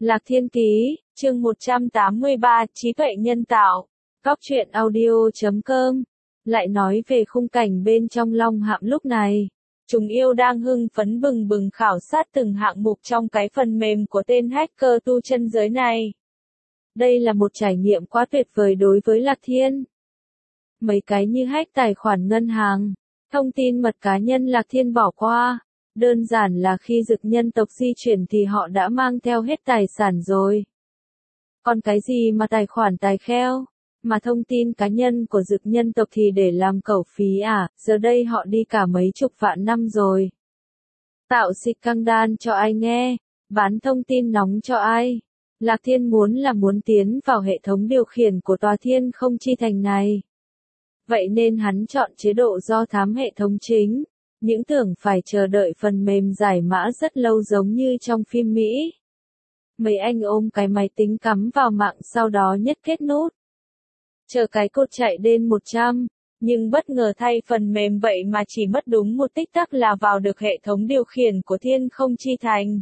Lạc Thiên Ký, chương 183, trí tuệ nhân tạo. Góc truyện audio.com. Lại nói về khung cảnh bên trong Long Hạm lúc này. Chúng yêu đang hưng phấn bừng bừng khảo sát từng hạng mục trong cái phần mềm của tên hacker tu chân giới này. Đây là một trải nghiệm quá tuyệt vời đối với Lạc Thiên. Mấy cái như hack tài khoản ngân hàng, thông tin mật cá nhân Lạc Thiên bỏ qua. Đơn giản là khi dực nhân tộc di chuyển thì họ đã mang theo hết tài sản rồi. Còn cái gì mà tài khoản tài kheo, mà thông tin cá nhân của dực nhân tộc thì để làm cẩu phí à, giờ đây họ đi cả mấy chục vạn năm rồi. Tạo xịt căng đan cho ai nghe, bán thông tin nóng cho ai. Lạc Thiên muốn tiến vào hệ thống điều khiển của tòa Thiên Không Chi Thành này. Vậy nên hắn chọn chế độ do thám hệ thống chính. Những tưởng phải chờ đợi phần mềm giải mã rất lâu giống như trong phim Mỹ. Mấy anh ôm cái máy tính cắm vào mạng sau đó nhất kết nút. Chờ cái code chạy đến 100, nhưng bất ngờ thay phần mềm vậy mà chỉ mất đúng một tích tắc là vào được hệ thống điều khiển của Thiên Không Chi Thành.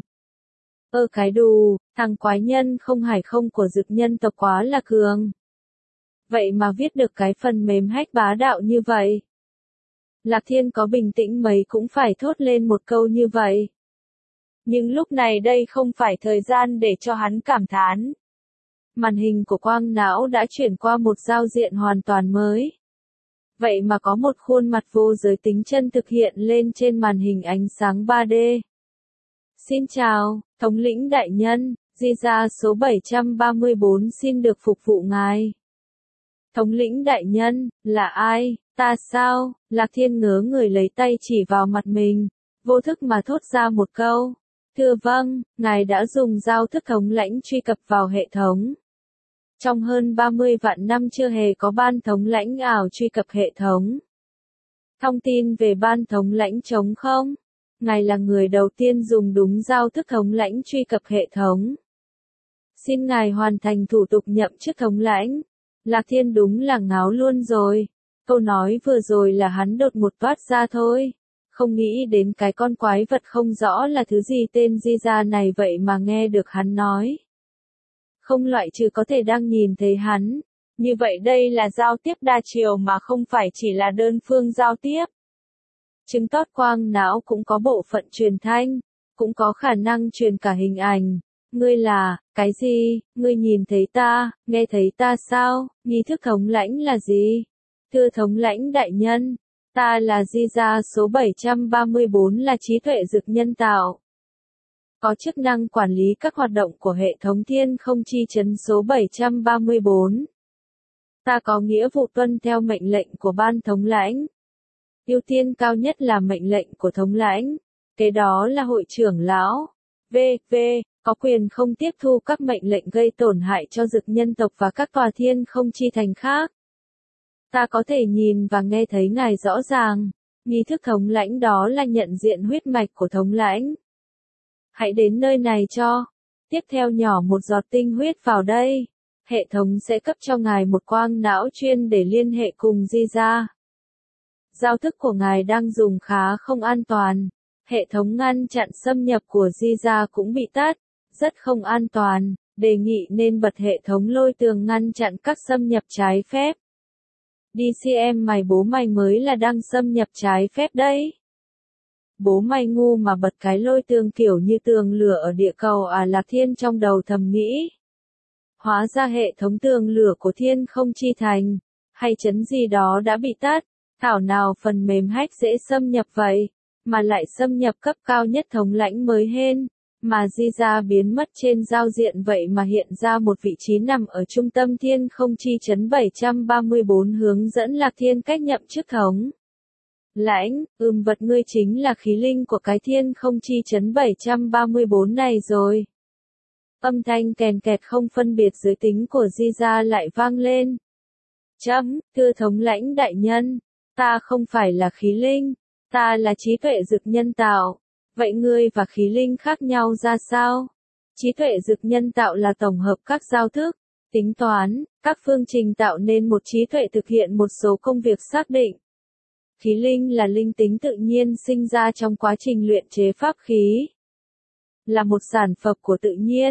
Cái đù, thằng quái nhân không hải không của dực nhân tộc quá là cường. Vậy mà viết được cái phần mềm hack bá đạo như vậy. Lạc Thiên có bình tĩnh mấy cũng phải thốt lên một câu như vậy. Nhưng lúc này đây không phải thời gian để cho hắn cảm thán. Màn hình của quang não đã chuyển qua một giao diện hoàn toàn mới. Vậy mà có một khuôn mặt vô giới tính chân thực hiện lên trên màn hình ánh sáng 3D. Xin chào, thống lĩnh đại nhân, di gia số 734 xin được phục vụ ngài. Thống lĩnh đại nhân, là ai? Ta sao? Lạc Thiên ngớ người lấy tay chỉ vào mặt mình, vô thức mà thốt ra một câu. Thưa vâng, ngài đã dùng giao thức thống lãnh truy cập vào hệ thống. Trong hơn 30 vạn năm chưa hề có ban thống lãnh ảo truy cập hệ thống. Thông tin về ban thống lãnh trống không? Ngài là người đầu tiên dùng đúng giao thức thống lãnh truy cập hệ thống. Xin ngài hoàn thành thủ tục nhậm chức thống lãnh. Lạc Thiên đúng là ngáo luôn rồi. Câu nói vừa rồi là hắn đột ngột toát ra thôi. Không nghĩ đến cái con quái vật không rõ là thứ gì tên Di Gia này vậy mà nghe được hắn nói. Không loại trừ có thể đang nhìn thấy hắn. Như vậy đây là giao tiếp đa chiều mà không phải chỉ là đơn phương giao tiếp. Chứng tỏ quang não cũng có bộ phận truyền thanh, cũng có khả năng truyền cả hình ảnh. Ngươi là, cái gì, ngươi nhìn thấy ta, nghe thấy ta sao, nghi thức thống lãnh là gì? Thưa thống lãnh đại nhân, ta là Di gia số 734 là trí tuệ dực nhân tạo. Có chức năng quản lý các hoạt động của hệ thống Thiên Không Chi Trấn số 734. Ta có nghĩa vụ tuân theo mệnh lệnh của ban thống lãnh. Ưu tiên cao nhất là mệnh lệnh của thống lãnh. Kế đó là hội trưởng lão. V.V. Có quyền không tiếp thu các mệnh lệnh gây tổn hại cho dực nhân tộc và các tòa Thiên Không Chi Thành khác. Ta có thể nhìn và nghe thấy ngài rõ ràng. Nghi thức thống lãnh đó là nhận diện huyết mạch của thống lãnh. Hãy đến nơi này cho. Tiếp theo nhỏ một giọt tinh huyết vào đây. Hệ thống sẽ cấp cho ngài một quang não chuyên để liên hệ cùng Di gia. Giao thức của ngài đang dùng khá không an toàn. Hệ thống ngăn chặn xâm nhập của Di gia cũng bị tắt. Rất không an toàn. Đề nghị nên bật hệ thống lôi tường ngăn chặn các xâm nhập trái phép. Đi xem mày bố mày mới là đang xâm nhập trái phép đấy. Bố mày ngu mà bật cái lôi tường kiểu như tường lửa ở địa cầu à, Lạc Thiên trong đầu thầm nghĩ. Hóa ra hệ thống tường lửa của Thiên Không Chi Thành, hay trấn gì đó đã bị tắt. Thảo nào phần mềm hack dễ xâm nhập vậy, mà lại xâm nhập cấp cao nhất thống lãnh mới hên. Mà Di gia biến mất trên giao diện vậy mà hiện ra một vị trí nằm ở trung tâm Thiên Không Chi Trấn 734 hướng dẫn Lạc Thiên cách nhậm chức thống lãnh. Vật ngươi chính là khí linh của cái Thiên Không Chi Trấn 734 này rồi. Âm thanh kèn kẹt không phân biệt giới tính của Di gia lại vang lên. Thưa thống lãnh đại nhân, ta không phải là khí linh, ta là trí tuệ dực nhân tạo. Vậy ngươi và khí linh khác nhau ra sao? Trí tuệ dực nhân tạo là tổng hợp các giao thức, tính toán, các phương trình tạo nên một trí tuệ thực hiện một số công việc xác định. Khí linh là linh tính tự nhiên sinh ra trong quá trình luyện chế pháp khí. Là một sản phẩm của tự nhiên.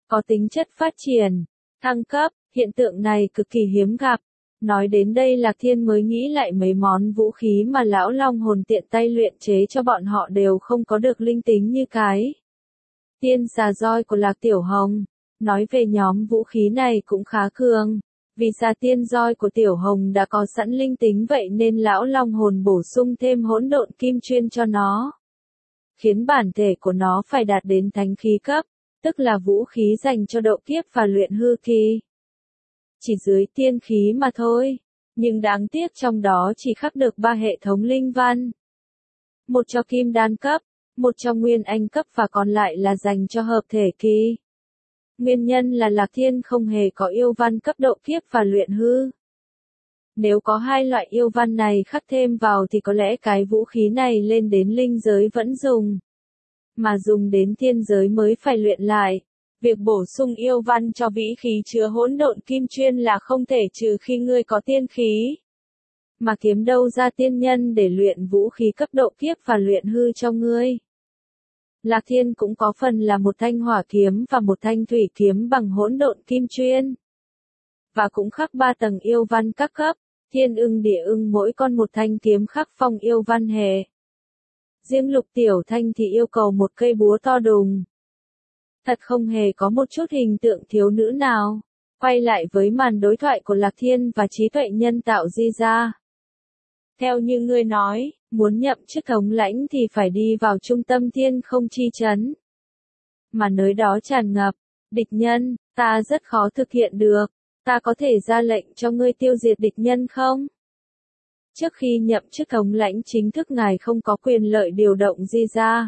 có tính chất phát triển, thăng cấp, hiện tượng này cực kỳ hiếm gặp. Nói đến đây Lạc Thiên mới nghĩ lại mấy món vũ khí mà lão long hồn tiện tay luyện chế cho bọn họ đều không có được linh tính như cái tiên xà roi của Lạc Tiểu Hồng. Nói về nhóm vũ khí này cũng khá cường. Vì xà tiên roi của Tiểu Hồng đã có sẵn linh tính vậy nên lão long hồn bổ sung thêm hỗn độn kim chuyên cho nó. Khiến bản thể của nó phải đạt đến thánh khí cấp, tức là vũ khí dành cho độ kiếp và luyện hư kỳ. Chỉ dưới tiên khí mà thôi. Nhưng đáng tiếc trong đó chỉ khắc được 3 hệ thống linh văn. Một cho kim đan cấp, một cho nguyên anh cấp và còn lại là dành cho hợp thể kỳ. Nguyên nhân là Lạc Thiên không hề có yêu văn cấp độ kiếp và luyện hư. Nếu có hai loại yêu văn này khắc thêm vào thì có lẽ cái vũ khí này lên đến linh giới vẫn dùng. Mà dùng đến thiên giới mới phải luyện lại. Việc bổ sung yêu văn cho vĩ khí chứa hỗn độn kim chuyên là không thể trừ khi ngươi có tiên khí. Mà kiếm đâu ra tiên nhân để luyện vũ khí cấp độ kiếp và luyện hư cho ngươi. Lạc Thiên cũng có phần là một thanh hỏa kiếm và một thanh thủy kiếm bằng hỗn độn kim chuyên. Và cũng khắc 3 tầng yêu văn các cấp, thiên ưng địa ưng mỗi con một thanh kiếm khắc phong yêu văn hệ. Riêng Lục Tiểu Thanh thì yêu cầu một cây búa to đùng. Thật không hề có một chút hình tượng thiếu nữ nào. Quay lại với màn đối thoại của Lạc Thiên và trí tuệ nhân tạo Di Gia. Theo như ngươi nói, muốn nhậm chức thống lãnh thì phải đi vào trung tâm thiên không chi trấn. Mà nơi đó tràn ngập địch nhân, ta rất khó thực hiện được. Ta có thể ra lệnh cho ngươi tiêu diệt địch nhân không? Trước khi nhậm chức thống lãnh chính thức ngài không có quyền lợi điều động Di Gia.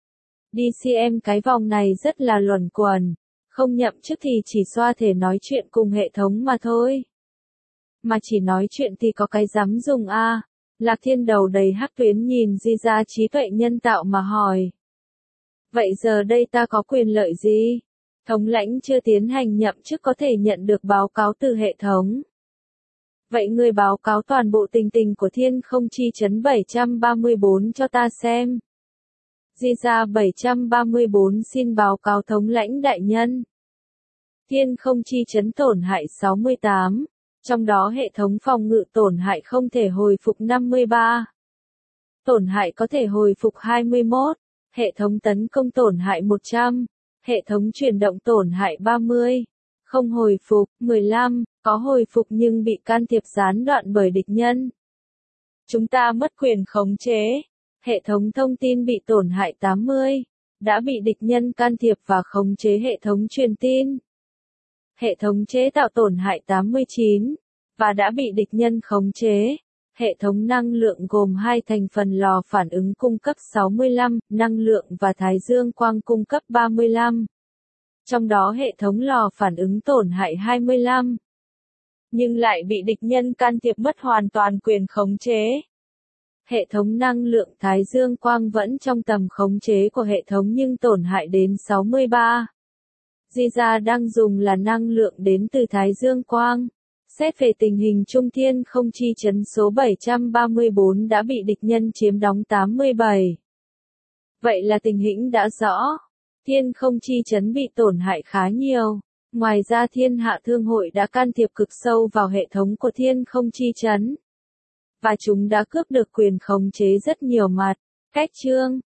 DCM cái vòng này rất là luẩn quẩn. Không nhậm chức thì chỉ xoa thể nói chuyện cùng hệ thống mà thôi. Mà chỉ nói chuyện thì có cái dám dùng a. Lạc Thiên đầu đầy hắc tuyến nhìn Di Gia trí tuệ nhân tạo mà hỏi. Vậy giờ đây ta có quyền lợi gì? Thống lãnh chưa tiến hành nhậm chức có thể nhận được báo cáo từ hệ thống. Vậy ngươi báo cáo toàn bộ tình tình của thiên không chi trấn 734 cho ta xem. Di Gia 734 xin báo cáo thống lãnh đại nhân. Thiên không chi trấn tổn hại 68, trong đó hệ thống phòng ngự tổn hại không thể hồi phục 53. Tổn hại có thể hồi phục 21, hệ thống tấn công tổn hại 100, hệ thống chuyển động tổn hại 30, không hồi phục 15, có hồi phục nhưng bị can thiệp gián đoạn bởi địch nhân. Chúng ta mất quyền khống chế. Hệ thống thông tin bị tổn hại 80, đã bị địch nhân can thiệp và khống chế hệ thống truyền tin. Hệ thống chế tạo tổn hại 89, và đã bị địch nhân khống chế. Hệ thống năng lượng gồm 2 thành phần lò phản ứng cung cấp 65, năng lượng và thái dương quang cung cấp 35. Trong đó hệ thống lò phản ứng tổn hại 25. Nhưng lại bị địch nhân can thiệp mất hoàn toàn quyền khống chế. Hệ thống năng lượng thái dương quang vẫn trong tầm khống chế của hệ thống nhưng tổn hại đến 63. Di Gia đang dùng là năng lượng đến từ thái dương quang. Xét về tình hình trung thiên không chi trấn số 734 đã bị địch nhân chiếm đóng 87. Vậy là tình hình đã rõ. Thiên không chi trấn bị tổn hại khá nhiều. Ngoài ra Thiên Hạ Thương hội đã can thiệp cực sâu vào hệ thống của thiên không chi trấn. Và chúng đã cướp được quyền khống chế rất nhiều mặt. Cách chương